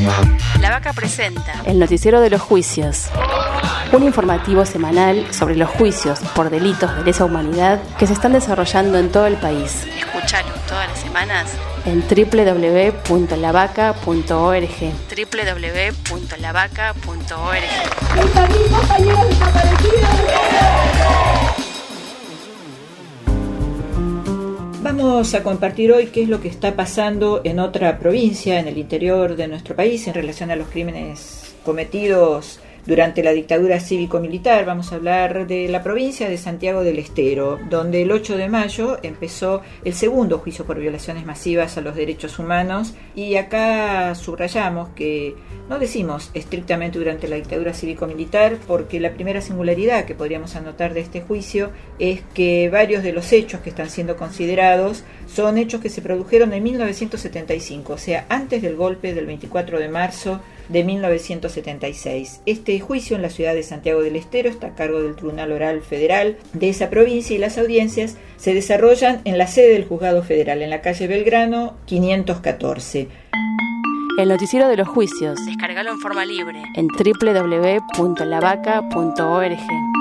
La Vaca presenta el noticiero de los juicios, un informativo semanal sobre los juicios por delitos de lesa humanidad que se están desarrollando en todo el país. Escúchalo todas las semanas en www.lavaca.org. Vamos a compartir hoy qué es lo que está pasando en otra provincia, en el interior de nuestro país, en relación a los crímenes cometidos durante la dictadura cívico-militar. Vamos a hablar de la provincia de Santiago del Estero, donde el 8 de mayo empezó el segundo juicio por violaciones masivas a los derechos humanos, y acá subrayamos que no decimos estrictamente durante la dictadura cívico-militar, porque la primera singularidad que podríamos anotar de este juicio es que varios de los hechos que están siendo considerados son hechos que se produjeron en 1975, o sea, antes del golpe del 24 de marzo de 1976. Este juicio en la ciudad de Santiago del Estero está a cargo del Tribunal Oral Federal de esa provincia, y las audiencias se desarrollan en la sede del Juzgado Federal, en la calle Belgrano 514. El noticiero de los juicios. Descárgalo en forma libre en www.lavaca.org.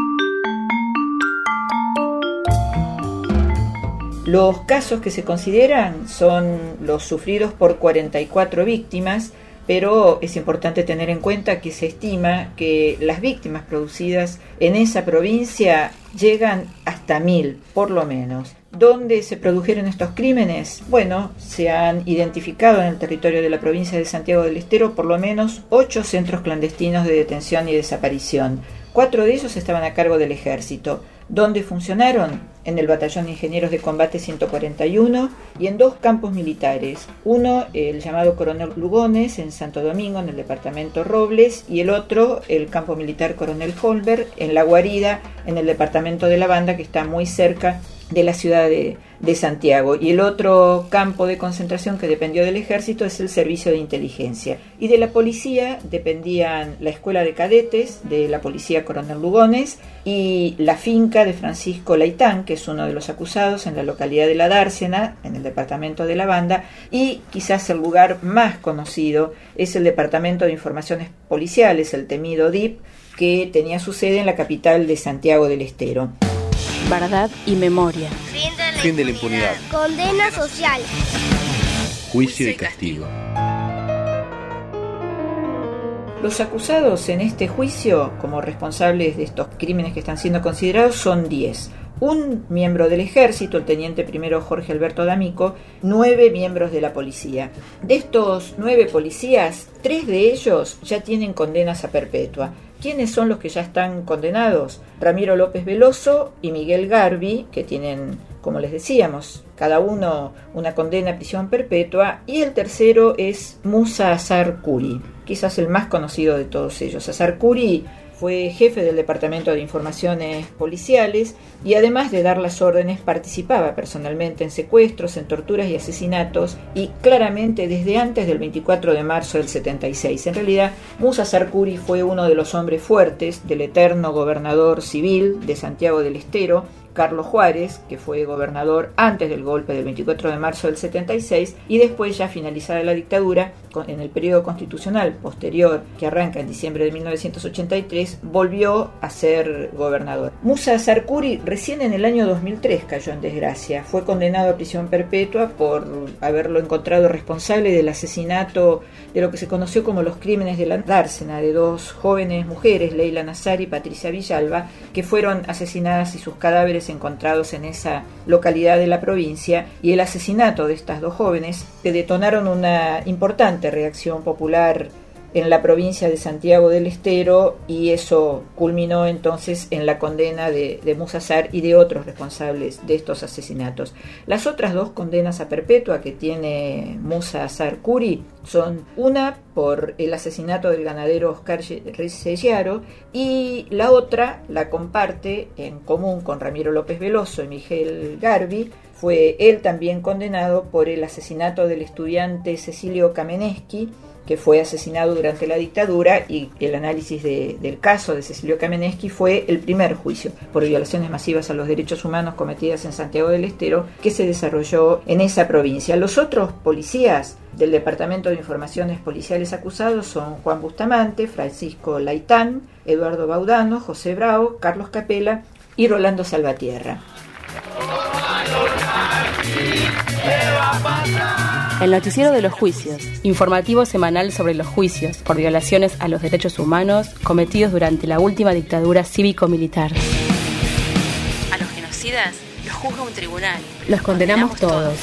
Los casos que se consideran son los sufridos por 44 víctimas, pero es importante tener en cuenta que se estima que las víctimas producidas en esa provincia llegan hasta 1000, por lo menos. ¿Dónde se produjeron estos crímenes? Bueno, se han identificado en el territorio de la provincia de Santiago del Estero por lo menos 8 centros clandestinos de detención y desaparición. 4 de ellos estaban a cargo del ejército. ¿Dónde funcionaron? En el Batallón de Ingenieros de Combate 141 y en 2 campos militares. Uno, el llamado Coronel Lugones, en Santo Domingo, en el departamento Robles, y el otro, el campo militar Coronel Holberg, en La Guarida, en el departamento de La Banda, que está muy cerca de la ciudad de Santiago. Y el otro campo de concentración que dependió del ejército es el servicio de inteligencia. Y de la policía dependían la escuela de cadetes de la policía Coronel Lugones y la finca de Francisco Laitán, que es uno de los acusados, en la localidad de La Dársena, en el departamento de La Banda, y quizás el lugar más conocido es el Departamento de Informaciones Policiales, el temido DIP, que tenía su sede en la capital de Santiago del Estero. Verdad y memoria. Fin de la impunidad. Condena social. Juicio y castigo. Los acusados en este juicio como responsables de estos crímenes que están siendo considerados son 10. Un miembro del ejército, el teniente primero Jorge Alberto D'Amico, 9 miembros de la policía. De estos 9 policías, 3 de ellos ya tienen condenas a perpetua. ¿Quiénes son los que ya están condenados? Ramiro López Veloso y Miguel Garbi, que tienen, como les decíamos, cada uno una condena a prisión perpetua, y el tercero es Musa Azar Curi, quizás el más conocido de todos ellos. Azar Curi fue jefe del Departamento de Informaciones Policiales y, además de dar las órdenes, participaba personalmente en secuestros, en torturas y asesinatos, y claramente desde antes del 24 de marzo del 76. En realidad, Musa Azar Curi fue uno de los hombres fuertes del eterno gobernador civil de Santiago del Estero, Carlos Juárez, que fue gobernador antes del golpe del 24 de marzo del 76, y después, ya finalizada la dictadura, en el periodo constitucional posterior, que arranca en diciembre de 1983, volvió a ser gobernador. Musa Azar Curi recién en el año 2003 cayó en desgracia. Fue condenado a prisión perpetua por haberlo encontrado responsable del asesinato de lo que se conoció como los crímenes de La Dársena, de 2 jóvenes mujeres, Leila Nazar y Patricia Villalba, que fueron asesinadas y sus cadáveres encontrados en esa localidad de la provincia, y el asesinato de estas 2 jóvenes que detonaron una importante reacción popular en la provincia de Santiago del Estero, y eso culminó entonces en la condena de Musa Azar y de otros responsables de estos asesinatos. Las otras 2 condenas a perpetua que tiene Musa Azar Curi son una por el asesinato del ganadero Oscar Sellaro, y la otra la comparte en común con Ramiro López Veloso y Miguel Garbi. Fue él también condenado por el asesinato del estudiante Cecilio Kamenetsky, que fue asesinado durante la dictadura, y el análisis del caso de Cecilio Kamenetsky fue el primer juicio por violaciones masivas a los derechos humanos cometidas en Santiago del Estero que se desarrolló en esa provincia. Los otros policías Del Departamento de Informaciones Policiales acusados son Juan Bustamante, Francisco Laitán, Eduardo Baudano, José Bravo, Carlos Capela y Rolando Salvatierra. El noticiero de los juicios, informativo semanal sobre los juicios por violaciones a los derechos humanos cometidos durante la última dictadura cívico-militar. A los genocidas los juzga un tribunal. Los condenamos todos.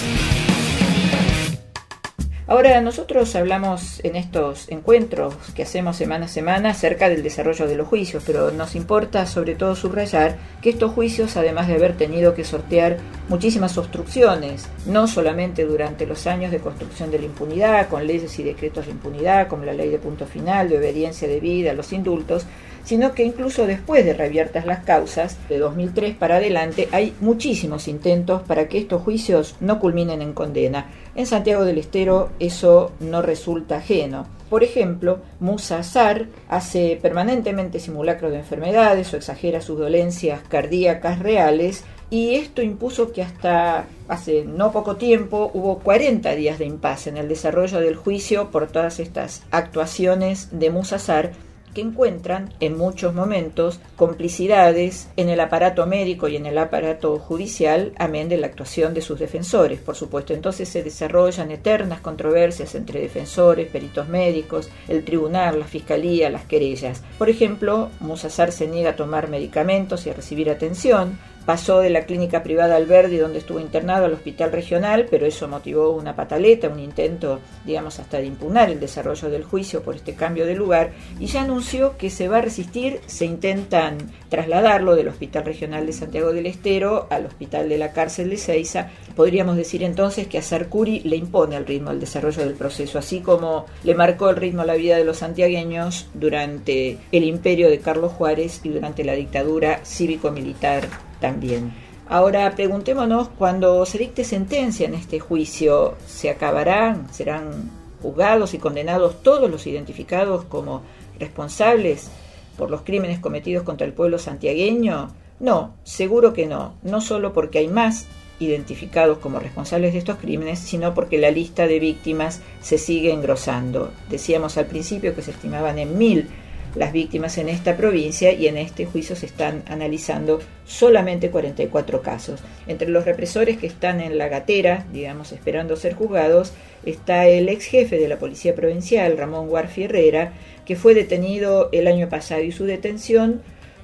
Ahora nosotros hablamos en estos encuentros que hacemos semana a semana acerca del desarrollo de los juicios, pero nos importa sobre todo subrayar que estos juicios, además de haber tenido que sortear muchísimas obstrucciones, no solamente durante los años de construcción de la impunidad, con leyes y decretos de impunidad, como la ley de punto final, de obediencia debida, los indultos, sino que incluso después de reabiertas las causas, de 2003 para adelante, hay muchísimos intentos para que estos juicios no culminen en condena. En Santiago del Estero eso no resulta ajeno. Por ejemplo, Musa Azar hace permanentemente simulacros de enfermedades o exagera sus dolencias cardíacas reales, y esto impuso que hasta hace no poco tiempo hubo 40 días de impasse en el desarrollo del juicio por todas estas actuaciones de Musa Azar, que encuentran en muchos momentos complicidades en el aparato médico y en el aparato judicial, amén de la actuación de sus defensores, por supuesto. Entonces se desarrollan eternas controversias entre defensores, peritos médicos, el tribunal, la fiscalía, las querellas. Por ejemplo, Musa Azar se niega a tomar medicamentos y a recibir atención. Pasó de la clínica privada Alberdi, donde estuvo internado, al hospital regional, pero eso motivó una pataleta, un intento, digamos, hasta de impugnar el desarrollo del juicio por este cambio de lugar, y ya anunció que se va a resistir. Se intentan trasladarlo del Hospital Regional de Santiago del Estero al Hospital de la Cárcel de Seiza. Podríamos decir entonces que a Sarkuri le impone el ritmo al desarrollo del proceso, así como le marcó el ritmo a la vida de los santiagueños durante el imperio de Carlos Juárez y durante la dictadura cívico-militar también. Ahora preguntémonos, cuando se dicte sentencia en este juicio, ¿se acabarán, serán juzgados y condenados todos los identificados como responsables por los crímenes cometidos contra el pueblo santiagueño? No, seguro que no, no solo porque hay más identificados como responsables de estos crímenes, sino porque la lista de víctimas se sigue engrosando. Decíamos al principio que se estimaban en 1000 las víctimas en esta provincia, y en este juicio se están analizando solamente 44 casos. Entre los represores que están en la gatera, digamos, esperando ser juzgados, está el ex jefe de la Policía Provincial, Ramón Guarfi Herrera, que fue detenido el año pasado, y su detención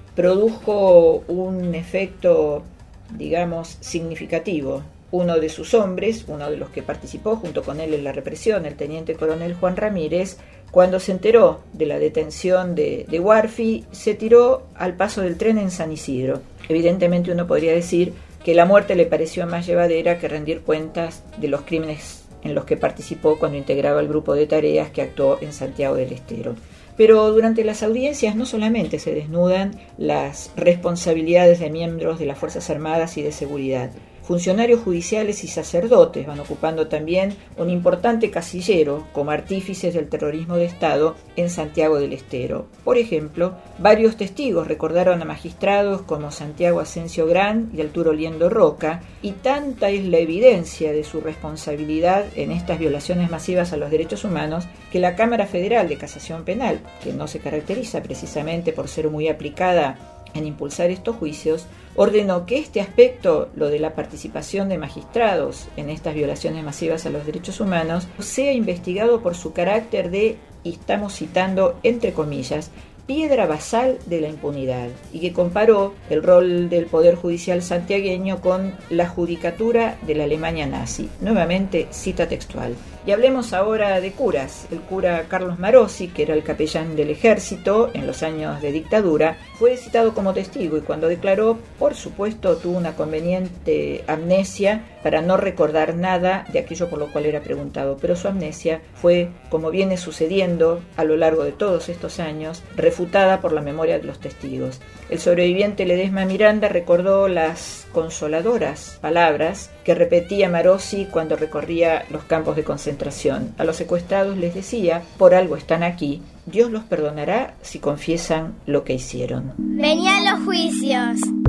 produjo un efecto, digamos, significativo. Uno de sus hombres, uno de los que participó junto con él en la represión, el teniente coronel Juan Ramírez, cuando se enteró de la detención de Guarfi, se tiró al paso del tren en San Isidro. Evidentemente uno podría decir que la muerte le pareció más llevadera que rendir cuentas de los crímenes en los que participó cuando integraba el grupo de tareas que actuó en Santiago del Estero. Pero durante las audiencias no solamente se desnudan las responsabilidades de miembros de las Fuerzas Armadas y de Seguridad. Funcionarios judiciales y sacerdotes van ocupando también un importante casillero como artífices del terrorismo de Estado en Santiago del Estero. Por ejemplo, varios testigos recordaron a magistrados como Santiago Asensio Gran y Arturo Liendo Roca, y tanta es la evidencia de su responsabilidad en estas violaciones masivas a los derechos humanos que la Cámara Federal de Casación Penal, que no se caracteriza precisamente por ser muy aplicada en impulsar estos juicios, ordenó que este aspecto, lo de la participación de magistrados en estas violaciones masivas a los derechos humanos, sea investigado por su carácter de, y estamos citando entre comillas, piedra basal de la impunidad, y que comparó el rol del Poder Judicial santiagueño con la judicatura de la Alemania nazi. Nuevamente, cita textual. Y hablemos ahora de curas. El cura Carlos Marosi, que era el capellán del ejército en los años de dictadura, fue citado como testigo, y cuando declaró, por supuesto, tuvo una conveniente amnesia para no recordar nada de aquello por lo cual era preguntado, pero su amnesia fue, como viene sucediendo a lo largo de todos estos años, refutada por la memoria de los testigos. El sobreviviente Ledesma Miranda recordó las consoladoras palabras que repetía Marosi cuando recorría los campos de concentración. A los secuestrados les decía: por algo están aquí, Dios los perdonará si confiesan lo que hicieron. Venían los juicios.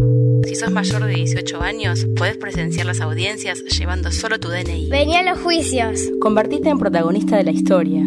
Si sos mayor de 18 años, podés presenciar las audiencias llevando solo tu DNI. Vení a los juicios. Convertite en protagonista de la historia.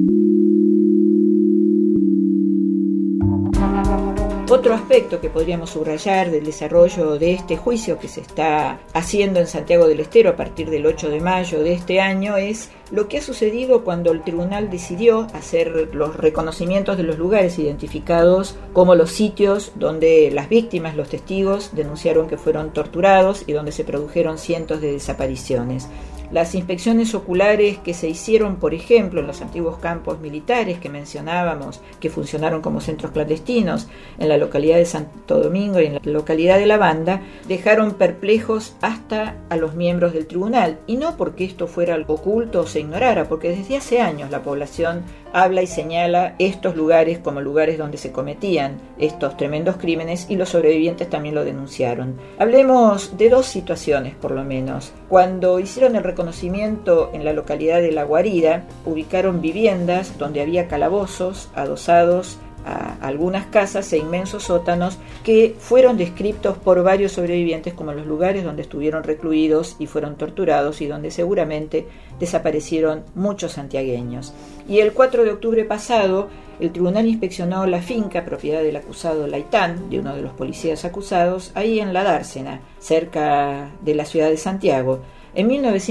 Otro aspecto que podríamos subrayar del desarrollo de este juicio que se está haciendo en Santiago del Estero a partir del 8 de mayo de este año es lo que ha sucedido cuando el tribunal decidió hacer los reconocimientos de los lugares identificados como los sitios donde las víctimas, los testigos, denunciaron que fueron torturados y donde se produjeron cientos de desapariciones. Las inspecciones oculares que se hicieron, por ejemplo, en los antiguos campos militares que mencionábamos, que funcionaron como centros clandestinos en la localidad de Santo Domingo y en la localidad de La Banda, dejaron perplejos hasta a los miembros del tribunal. Y no porque esto fuera oculto o se ignorara, porque desde hace años la población habla y señala estos lugares como lugares donde se cometían estos tremendos crímenes y los sobrevivientes también lo denunciaron. Hablemos de dos situaciones, por lo menos. Cuando hicieron el reconocimiento en la localidad de La Guarida, ubicaron viviendas donde había calabozos adosados a algunas casas e inmensos sótanos que fueron descritos por varios sobrevivientes como los lugares donde estuvieron recluidos y fueron torturados y donde seguramente desaparecieron muchos santiagueños. Y el 4 de octubre pasado, el tribunal inspeccionó la finca propiedad del acusado Laitán, de uno de los policías acusados, ahí en La Dársena, cerca de la ciudad de Santiago. En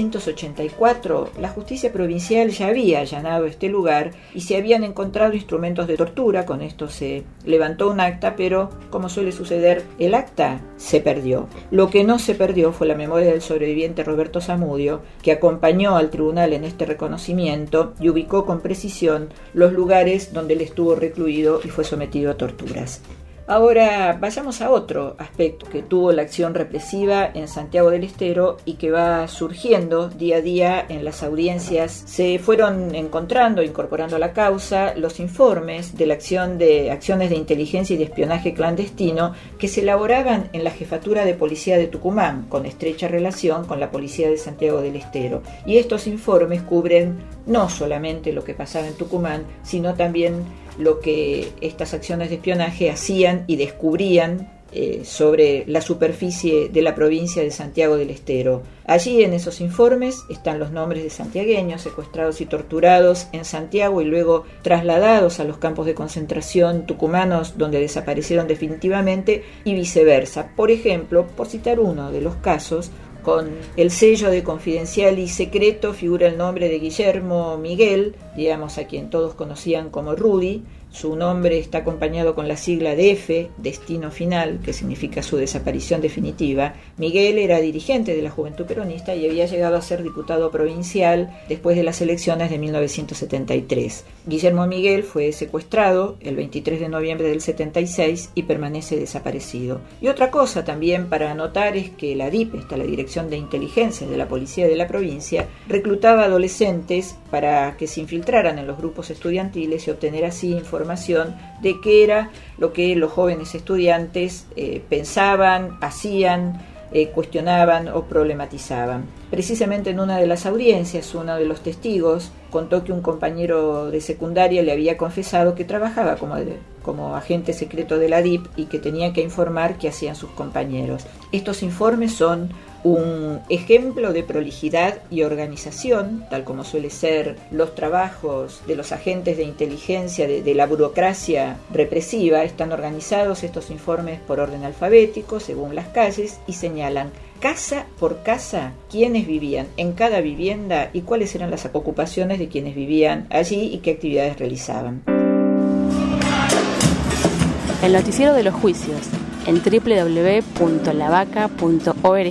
1984, la justicia provincial ya había allanado este lugar y se habían encontrado instrumentos de tortura. Con esto se levantó un acta, pero, como suele suceder, el acta se perdió. Lo que no se perdió fue la memoria del sobreviviente Roberto Zamudio, que acompañó al tribunal en este reconocimiento y ubicó con precisión los lugares donde él estuvo recluido y fue sometido a torturas. Ahora vayamos a otro aspecto que tuvo la acción represiva en Santiago del Estero y que va surgiendo día a día en las audiencias. Se fueron incorporando a la causa los informes de la acción de acciones de inteligencia y de espionaje clandestino que se elaboraban en la Jefatura de Policía de Tucumán, con estrecha relación con la Policía de Santiago del Estero. Y estos informes cubren no solamente lo que pasaba en Tucumán, sino también lo que estas acciones de espionaje hacían y descubrían sobre la superficie de la provincia de Santiago del Estero. Allí en esos informes están los nombres de santiagueños secuestrados y torturados en Santiago y luego trasladados a los campos de concentración tucumanos donde desaparecieron definitivamente y viceversa. Por ejemplo, por citar uno de los casos, con el sello de confidencial y secreto figura el nombre de Guillermo Miguel, digamos a quien todos conocían como Rudy. Su nombre está acompañado con la sigla DF, Destino Final, que significa su desaparición definitiva. Miguel era dirigente de la Juventud Peronista y había llegado a ser diputado provincial después de las elecciones de 1973. Guillermo Miguel fue secuestrado el 23 de noviembre del 76 y permanece desaparecido. Y otra cosa también para anotar es que la DIP, la Dirección de Inteligencia de la Policía de la provincia, reclutaba adolescentes para que se infiltraran en los grupos estudiantiles y obtener así información de qué era lo que los jóvenes estudiantes pensaban, hacían, cuestionaban o problematizaban. Precisamente en una de las audiencias, uno de los testigos contó que un compañero de secundaria le había confesado que trabajaba como agente secreto de la DIP y que tenía que informar qué hacían sus compañeros. Estos informes son un ejemplo de prolijidad y organización, tal como suele ser los trabajos de los agentes de inteligencia de la burocracia represiva. Están organizados estos informes por orden alfabético, según las calles, y señalan casa por casa quiénes vivían en cada vivienda y cuáles eran las ocupaciones de quienes vivían allí y qué actividades realizaban. El noticiero de los juicios en www.lavaca.org.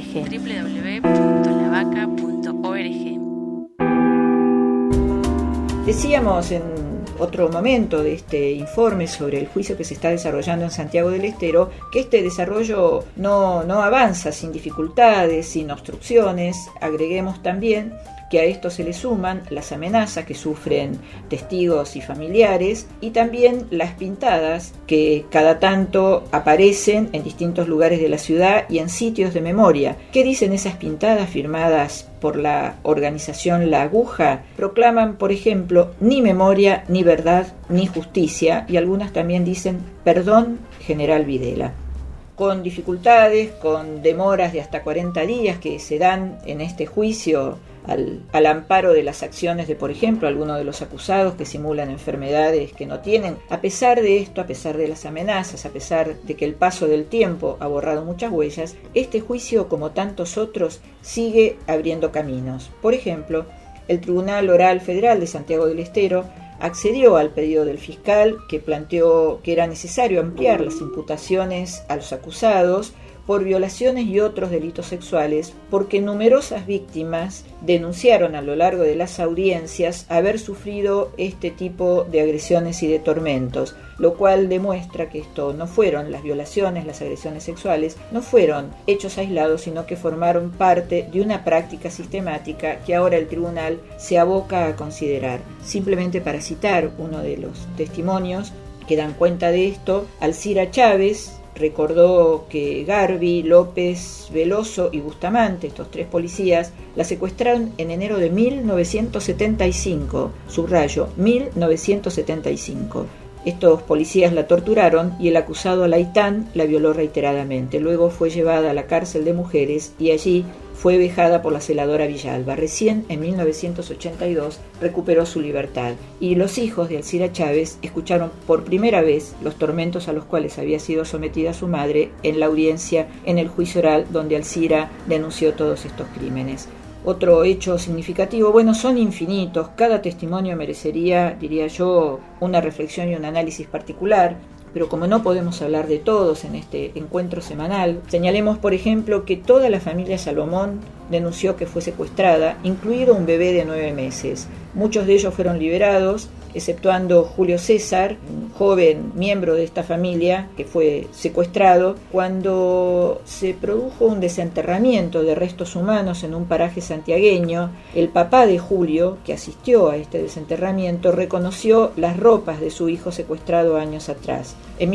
Decíamos en otro momento de este informe sobre el juicio que se está desarrollando en Santiago del Estero que este desarrollo no avanza sin dificultades, sin obstrucciones. Agreguemos también que a esto se le suman las amenazas que sufren testigos y familiares y también las pintadas que cada tanto aparecen en distintos lugares de la ciudad y en sitios de memoria. ¿Qué dicen esas pintadas firmadas por la organización La Aguja? Proclaman, por ejemplo, ni memoria, ni verdad, ni justicia, y algunas también dicen perdón, General Videla. con dificultades, con demoras de hasta 40 días que se dan en este juicio al amparo de las acciones de, por ejemplo, algunos de los acusados que simulan enfermedades que no tienen. A pesar de esto, a pesar de las amenazas, a pesar de que el paso del tiempo ha borrado muchas huellas, este juicio, como tantos otros, sigue abriendo caminos. Por ejemplo, el Tribunal Oral Federal de Santiago del Estero accedió al pedido del fiscal, que planteó que era necesario ampliar las imputaciones a los acusados por violaciones y otros delitos sexuales, porque numerosas víctimas denunciaron a lo largo de las audiencias haber sufrido este tipo de agresiones y de tormentos, lo cual demuestra que esto no fueron las violaciones, las agresiones sexuales, no fueron hechos aislados, sino que formaron parte de una práctica sistemática que ahora el tribunal se aboca a considerar. Simplemente para citar uno de los testimonios que dan cuenta de esto, Alcira Chávez recordó que Garbi, López, Veloso y Bustamante, estos tres policías, la secuestraron en enero de 1975, subrayo, 1975. Estos policías la torturaron y el acusado Alaitán la violó reiteradamente. Luego fue llevada a la cárcel de mujeres y allí fue vejada por la celadora Villalba. Recién en 1982 recuperó su libertad y los hijos de Alcira Chávez escucharon por primera vez los tormentos a los cuales había sido sometida su madre en la audiencia en el juicio oral donde Alcira denunció todos estos crímenes. Otro hecho significativo, son infinitos, cada testimonio merecería, diría yo, una reflexión y un análisis particular, pero como no podemos hablar de todos en este encuentro semanal, señalemos, por ejemplo, que toda la familia Salomón denunció que fue secuestrada, incluido un bebé de 9 meses. Muchos de ellos fueron liberados, exceptuando Julio César, un joven miembro de esta familia que fue secuestrado cuando se produjo un desenterramiento de restos humanos en un paraje santiagueño. El papá de Julio, que asistió a este desenterramiento, reconoció las ropas de su hijo secuestrado años atrás. En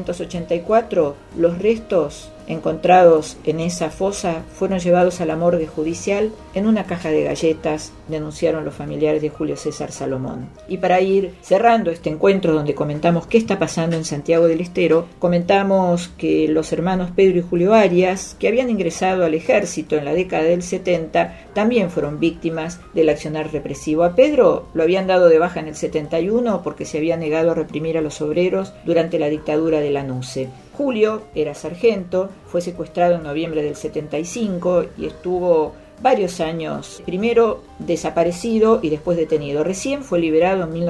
1984, los restos encontrados en esa fosa fueron llevados a la morgue judicial en una caja de galletas, denunciaron los familiares de Julio César Salomón. Y para ir cerrando este encuentro donde comentamos qué está pasando en Santiago del Estero, comentamos que los hermanos Pedro y Julio Arias, que habían ingresado al ejército en la década del 70, también fueron víctimas del accionar represivo. A Pedro lo habían dado de baja en el 71 porque se había negado a reprimir a los obreros durante la dictadura de Lanusse. Julio era sargento, fue secuestrado en noviembre del 75 y estuvo varios años, primero desaparecido y después detenido. Recién fue liberado en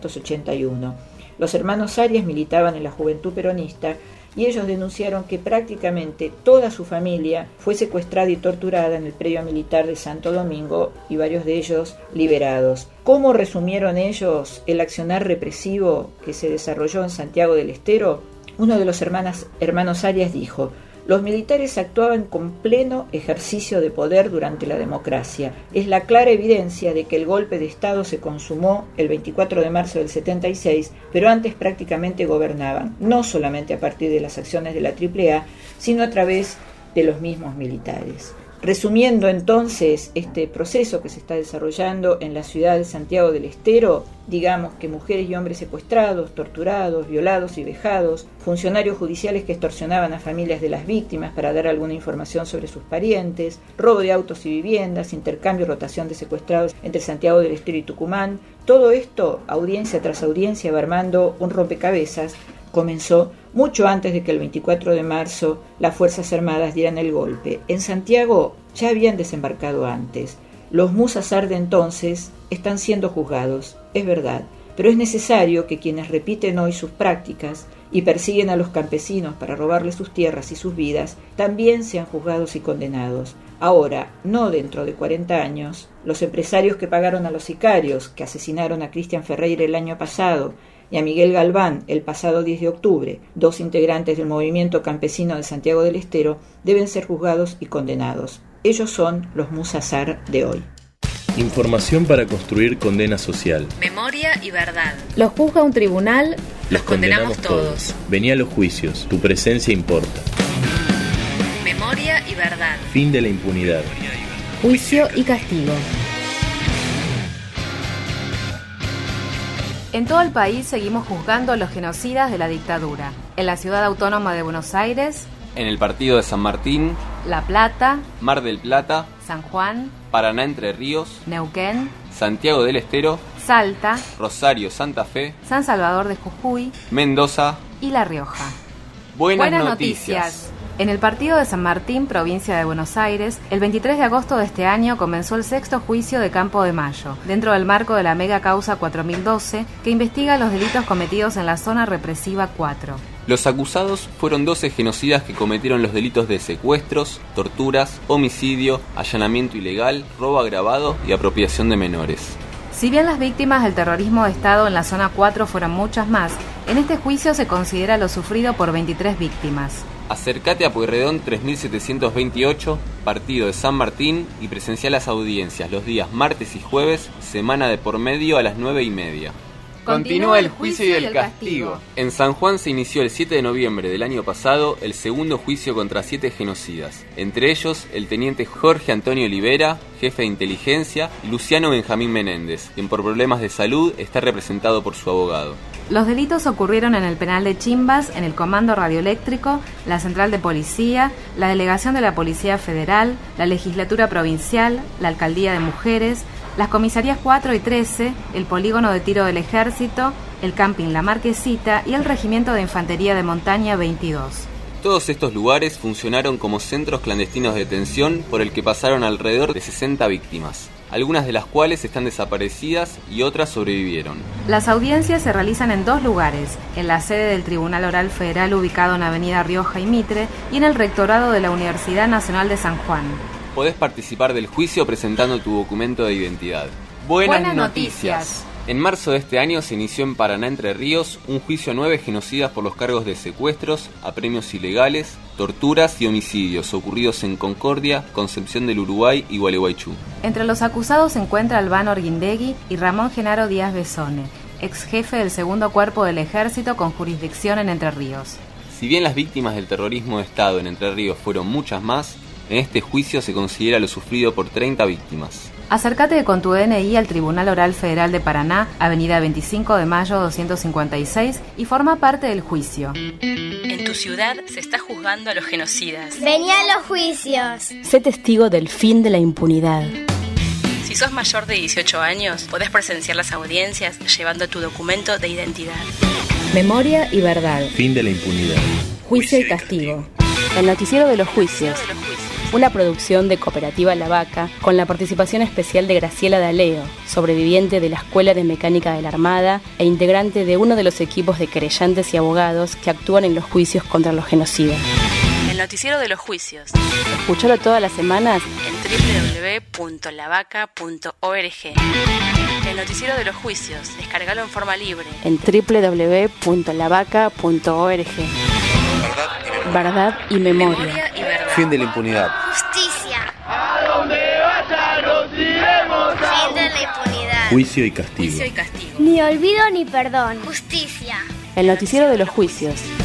1981. Los hermanos Arias militaban en la Juventud Peronista y ellos denunciaron que prácticamente toda su familia fue secuestrada y torturada en el predio militar de Santo Domingo y varios de ellos liberados. ¿Cómo resumieron ellos el accionar represivo que se desarrolló en Santiago del Estero? Uno de los hermanos Arias dijo: los militares actuaban con pleno ejercicio de poder durante la democracia. Es la clara evidencia de que el golpe de Estado se consumó el 24 de marzo del 76, pero antes prácticamente gobernaban, no solamente a partir de las acciones de la AAA, sino a través de los mismos militares. Resumiendo entonces este proceso que se está desarrollando en la ciudad de Santiago del Estero, digamos que mujeres y hombres secuestrados, torturados, violados y vejados, funcionarios judiciales que extorsionaban a familias de las víctimas para dar alguna información sobre sus parientes, robo de autos y viviendas, intercambio y rotación de secuestrados entre Santiago del Estero y Tucumán. Todo esto, audiencia tras audiencia, va armando un rompecabezas. Comenzó mucho antes de que el 24 de marzo las Fuerzas Armadas dieran el golpe. En Santiago ya habían desembarcado antes. Los Musasar de entonces están siendo juzgados, es verdad, pero es necesario que quienes repiten hoy sus prácticas y persiguen a los campesinos para robarles sus tierras y sus vidas, también sean juzgados y condenados. Ahora, no dentro de 40 años, los empresarios que pagaron a los sicarios, que asesinaron a Cristian Ferreira el año pasado, y a Miguel Galván el pasado 10 de octubre, 2 integrantes del movimiento campesino de Santiago del Estero, deben ser juzgados y condenados. Ellos son los Musasar de hoy. Información para construir condena social. Memoria y verdad. Los juzga un tribunal. Los condenamos todos. Vení a los juicios, tu presencia importa. Memoria y verdad. Fin de la impunidad. Juicio y castigo. En todo el país seguimos juzgando a los genocidas de la dictadura. En la ciudad autónoma de Buenos Aires, En el partido de San Martín, La Plata, Mar del Plata, San Juan, Paraná Entre Ríos, Neuquén, Santiago del Estero, Salta, Rosario Santa Fe, San Salvador de Jujuy Mendoza. y La Rioja. Buenas noticias. En el partido de San Martín, provincia de Buenos Aires, el 23 de agosto de este año comenzó el 6º juicio de Campo de Mayo, dentro del marco de la mega causa 4012, que investiga los delitos cometidos en la zona represiva 4. Los acusados fueron 12 genocidas que cometieron los delitos de secuestros, torturas, homicidio, allanamiento ilegal, robo agravado y apropiación de menores. Si bien las víctimas del terrorismo de Estado en la zona 4 fueron muchas más, en este juicio se considera lo sufrido por 23 víctimas. Acércate a Pueyrredón 3728, partido de San Martín, y presencia las audiencias los días martes y jueves, semana de por medio a las 9:30. Continúa el juicio y el castigo. En San Juan se inició el 7 de noviembre del año pasado el segundo juicio contra 7 genocidas, entre ellos el teniente Jorge Antonio Olivera, jefe de inteligencia, y Luciano Benjamín Menéndez, quien por problemas de salud está representado por su abogado. Los delitos ocurrieron en el penal de Chimbas, en el Comando Radioeléctrico, la Central de Policía, la Delegación de la Policía Federal, la Legislatura Provincial, la Alcaldía de Mujeres, las comisarías 4 y 13, el Polígono de Tiro del Ejército, el Camping La Marquesita y el Regimiento de Infantería de Montaña 22. Todos estos lugares funcionaron como centros clandestinos de detención por el que pasaron alrededor de 60 víctimas, algunas de las cuales están desaparecidas y otras sobrevivieron. Las audiencias se realizan en 2 lugares, en la sede del Tribunal Oral Federal ubicado en Avenida Rioja y Mitre y en el Rectorado de la Universidad Nacional de San Juan. Podés participar del juicio presentando tu documento de identidad. Buenas noticias. En marzo de este año se inició en Paraná Entre Ríos un juicio a 9 genocidas por los cargos de secuestros, apremios ilegales, torturas y homicidios ocurridos en Concordia, Concepción del Uruguay y Gualeguaychú. Entre los acusados se encuentra Albano Arguindegui y Ramón Genaro Díaz Besone, ex jefe del 2º Cuerpo del Ejército con jurisdicción en Entre Ríos. Si bien las víctimas del terrorismo de Estado en Entre Ríos fueron muchas más, en este juicio se considera lo sufrido por 30 víctimas. Acércate con tu DNI al Tribunal Oral Federal de Paraná, Avenida 25 de Mayo 256, y forma parte del juicio. En tu ciudad se está juzgando a los genocidas. Vení a los juicios. Sé testigo del fin de la impunidad. Si sos mayor de 18 años, podés presenciar las audiencias llevando tu documento de identidad. Memoria y verdad. Fin de la impunidad. Juicio y castigo. El noticiero de los juicios. Una producción de Cooperativa La Vaca, con la participación especial de Graciela D'Aleo, sobreviviente de la Escuela de Mecánica de la Armada e integrante de uno de los equipos de querellantes y abogados que actúan en los juicios contra los genocidas. El noticiero de los juicios. Escuchalo todas las semanas en www.lavaca.org. El noticiero de los juicios. Descargalo en forma libre en www.lavaca.org. Verdad y memoria. y verdad. Fin de la impunidad. Justicia. A donde vaya nos iremos. Fin de la impunidad. Juicio y castigo. Juicio y castigo. Ni olvido ni perdón. Justicia. El noticiero de los juicios.